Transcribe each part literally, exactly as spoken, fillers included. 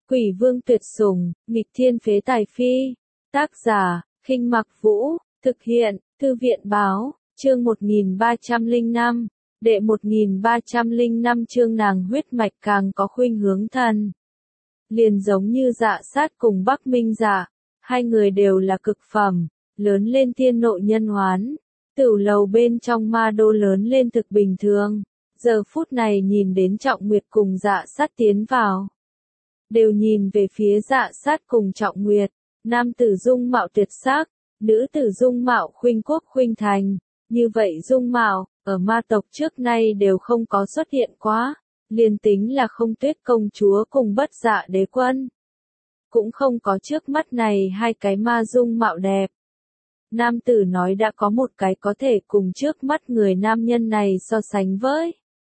Quỷ vương tuyệt sủng, nghịch thiên phế tài phi. Tác giả, Khinh Mặc Vũ, thực hiện, Thư viện báo, chương một nghìn ba trăm lẻ năm, đệ một nghìn ba trăm lẻ năm chương nàng huyết mạch càng có khuynh hướng thần. Liền giống như Dạ Sát cùng Bắc Minh Dạ, hai người đều là cực phẩm, lớn lên thiên nội nhân hoán, tửu lầu bên trong ma đô lớn lên thực bình thường. Giờ phút này nhìn đến Trọng Nguyệt cùng Dạ Sát tiến vào, đều nhìn về phía Dạ Sát cùng Trọng Nguyệt, nam tử dung mạo tuyệt sắc, nữ tử dung mạo khuynh quốc khuynh thành, như vậy dung mạo, ở ma tộc trước nay đều không có xuất hiện quá, liền tính là Không Tuyết công chúa cùng Bất Dạ đế quân, cũng không có trước mắt này hai cái ma dung mạo đẹp. Nam tử nói đã có một cái có thể cùng trước mắt người nam nhân này so sánh với.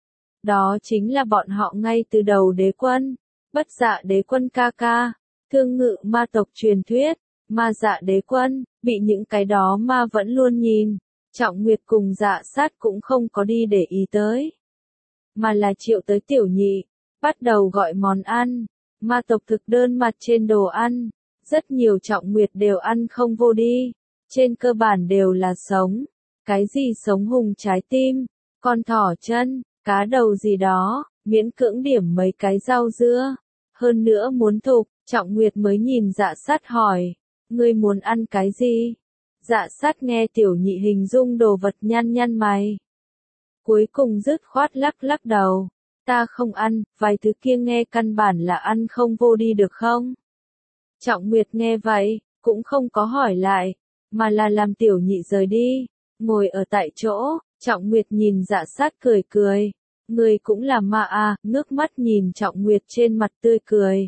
Đó chính là bọn họ ngay từ đầu đế quân, Bất Dạ đế quân ca ca, thương ngự ma tộc truyền thuyết, ma dạ đế quân, bị những cái đó ma vẫn luôn nhìn. Trọng Nguyệt cùng Dạ Sát cũng không có đi để ý tới, mà là triệu tới tiểu nhị, bắt đầu gọi món ăn. Ma tộc thực đơn mặt trên đồ ăn, rất nhiều Trọng Nguyệt đều ăn không vô đi, trên cơ bản đều là sống, cái gì sống hùng trái tim, con thỏ chân, cá đầu gì đó, miễn cưỡng điểm mấy cái rau dưa, hơn nữa muốn thục. Trọng Nguyệt mới nhìn Dạ Sát hỏi, ngươi muốn ăn cái gì? Dạ Sát nghe tiểu nhị hình dung đồ vật nhăn nhăn mày, cuối cùng dứt khoát lắc lắc đầu, ta không ăn, vài thứ kia nghe căn bản là ăn không vô đi được không? Trọng Nguyệt nghe vậy, cũng không có hỏi lại, mà là làm tiểu nhị rời đi, ngồi ở tại chỗ. Trọng Nguyệt nhìn Dạ Sát cười cười, ngươi cũng là ma à, nước mắt nhìn Trọng Nguyệt trên mặt tươi cười.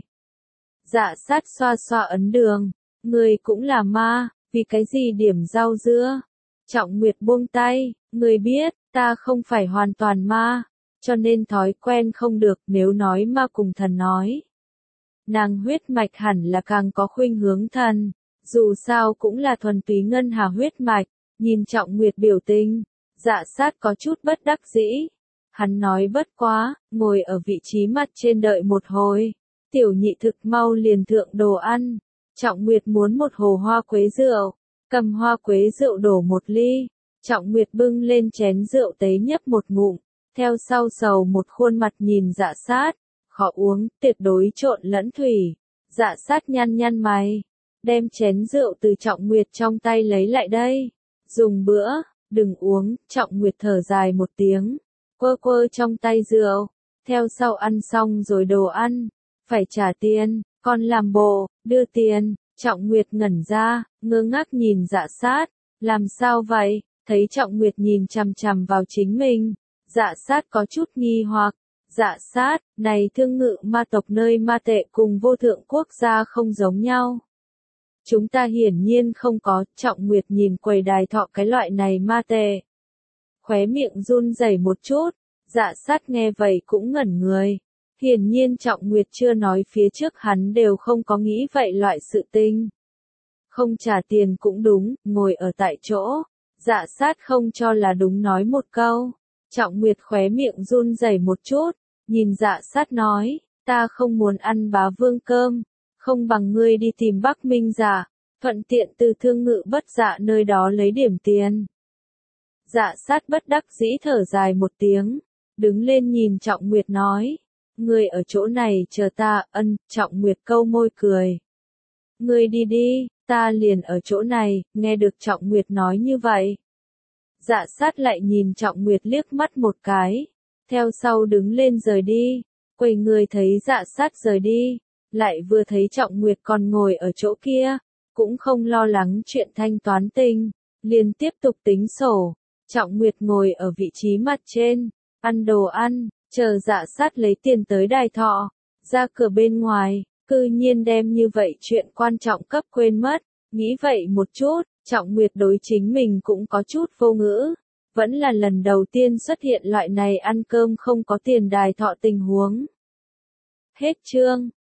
Dạ Sát xoa xoa ấn đường, ngươi cũng là ma, vì cái gì điểm rau dưa? Trọng Nguyệt buông tay, ngươi biết, ta không phải hoàn toàn ma, cho nên thói quen không được. Nếu nói ma cùng thần nói, nàng huyết mạch hẳn là càng có khuynh hướng thần, dù sao cũng là thuần túy ngân hà huyết mạch. Nhìn Trọng Nguyệt biểu tình, Dạ Sát có chút bất đắc dĩ, hắn nói bất quá, ngồi ở vị trí mặt trên đợi một hồi. Tiểu nhị thực mau liền thượng đồ ăn. Trọng Nguyệt muốn một hồ hoa quế rượu, cầm hoa quế rượu đổ một ly. Trọng Nguyệt bưng lên chén rượu tế nhấp một ngụm, theo sau sầu một khuôn mặt nhìn Dạ Sát, khó uống, tuyệt đối trộn lẫn thủy. Dạ Sát nhăn nhăn mày, đem chén rượu từ Trọng Nguyệt trong tay lấy lại đây, dùng bữa, đừng uống. Trọng Nguyệt thở dài một tiếng, quơ quơ trong tay rượu, theo sau ăn xong rồi đồ ăn. Phải trả tiền, còn làm bộ, đưa tiền. Trọng Nguyệt ngẩn ra, ngơ ngác nhìn Dạ Sát, làm sao vậy? Thấy Trọng Nguyệt nhìn chằm chằm vào chính mình, Dạ Sát có chút nghi hoặc. Dạ Sát, này thương ngự ma tộc nơi ma tệ cùng vô thượng quốc gia không giống nhau. Chúng ta hiển nhiên không có. Trọng Nguyệt nhìn quầy đài thọ cái loại này ma tệ, khóe miệng run rẩy một chút. Dạ Sát nghe vậy cũng ngẩn người. Hiển nhiên Trọng Nguyệt chưa nói phía trước hắn đều không có nghĩ vậy loại sự tình. Không trả tiền cũng đúng, ngồi ở tại chỗ. Dạ Sát không cho là đúng nói một câu. Trọng Nguyệt khóe miệng run rẩy một chút, nhìn Dạ Sát nói, ta không muốn ăn bá vương cơm, không bằng ngươi đi tìm Bắc Minh Dạ, thuận tiện từ thương ngự Bất Dạ nơi đó lấy điểm tiền. Dạ Sát bất đắc dĩ thở dài một tiếng, đứng lên nhìn Trọng Nguyệt nói, ngươi ở chỗ này chờ ta. Ân. Trọng Nguyệt câu môi cười, ngươi đi đi, ta liền ở chỗ này. Nghe được Trọng Nguyệt nói như vậy, Dạ Sát lại nhìn Trọng Nguyệt liếc mắt một cái, theo sau đứng lên rời đi. Quầy người thấy Dạ Sát rời đi, lại vừa thấy Trọng Nguyệt còn ngồi ở chỗ kia, cũng không lo lắng chuyện thanh toán tình, liền tiếp tục tính sổ. Trọng Nguyệt ngồi ở vị trí mặt trên, ăn đồ ăn, chờ Dạ Sát lấy tiền tới đài thọ. Ra cửa bên ngoài, cư nhiên đem như vậy chuyện quan trọng cấp quên mất. Nghĩ vậy một chút, Trọng Nguyệt đối chính mình cũng có chút vô ngữ. Vẫn là lần đầu tiên xuất hiện loại này ăn cơm không có tiền đài thọ tình huống. Hết chương.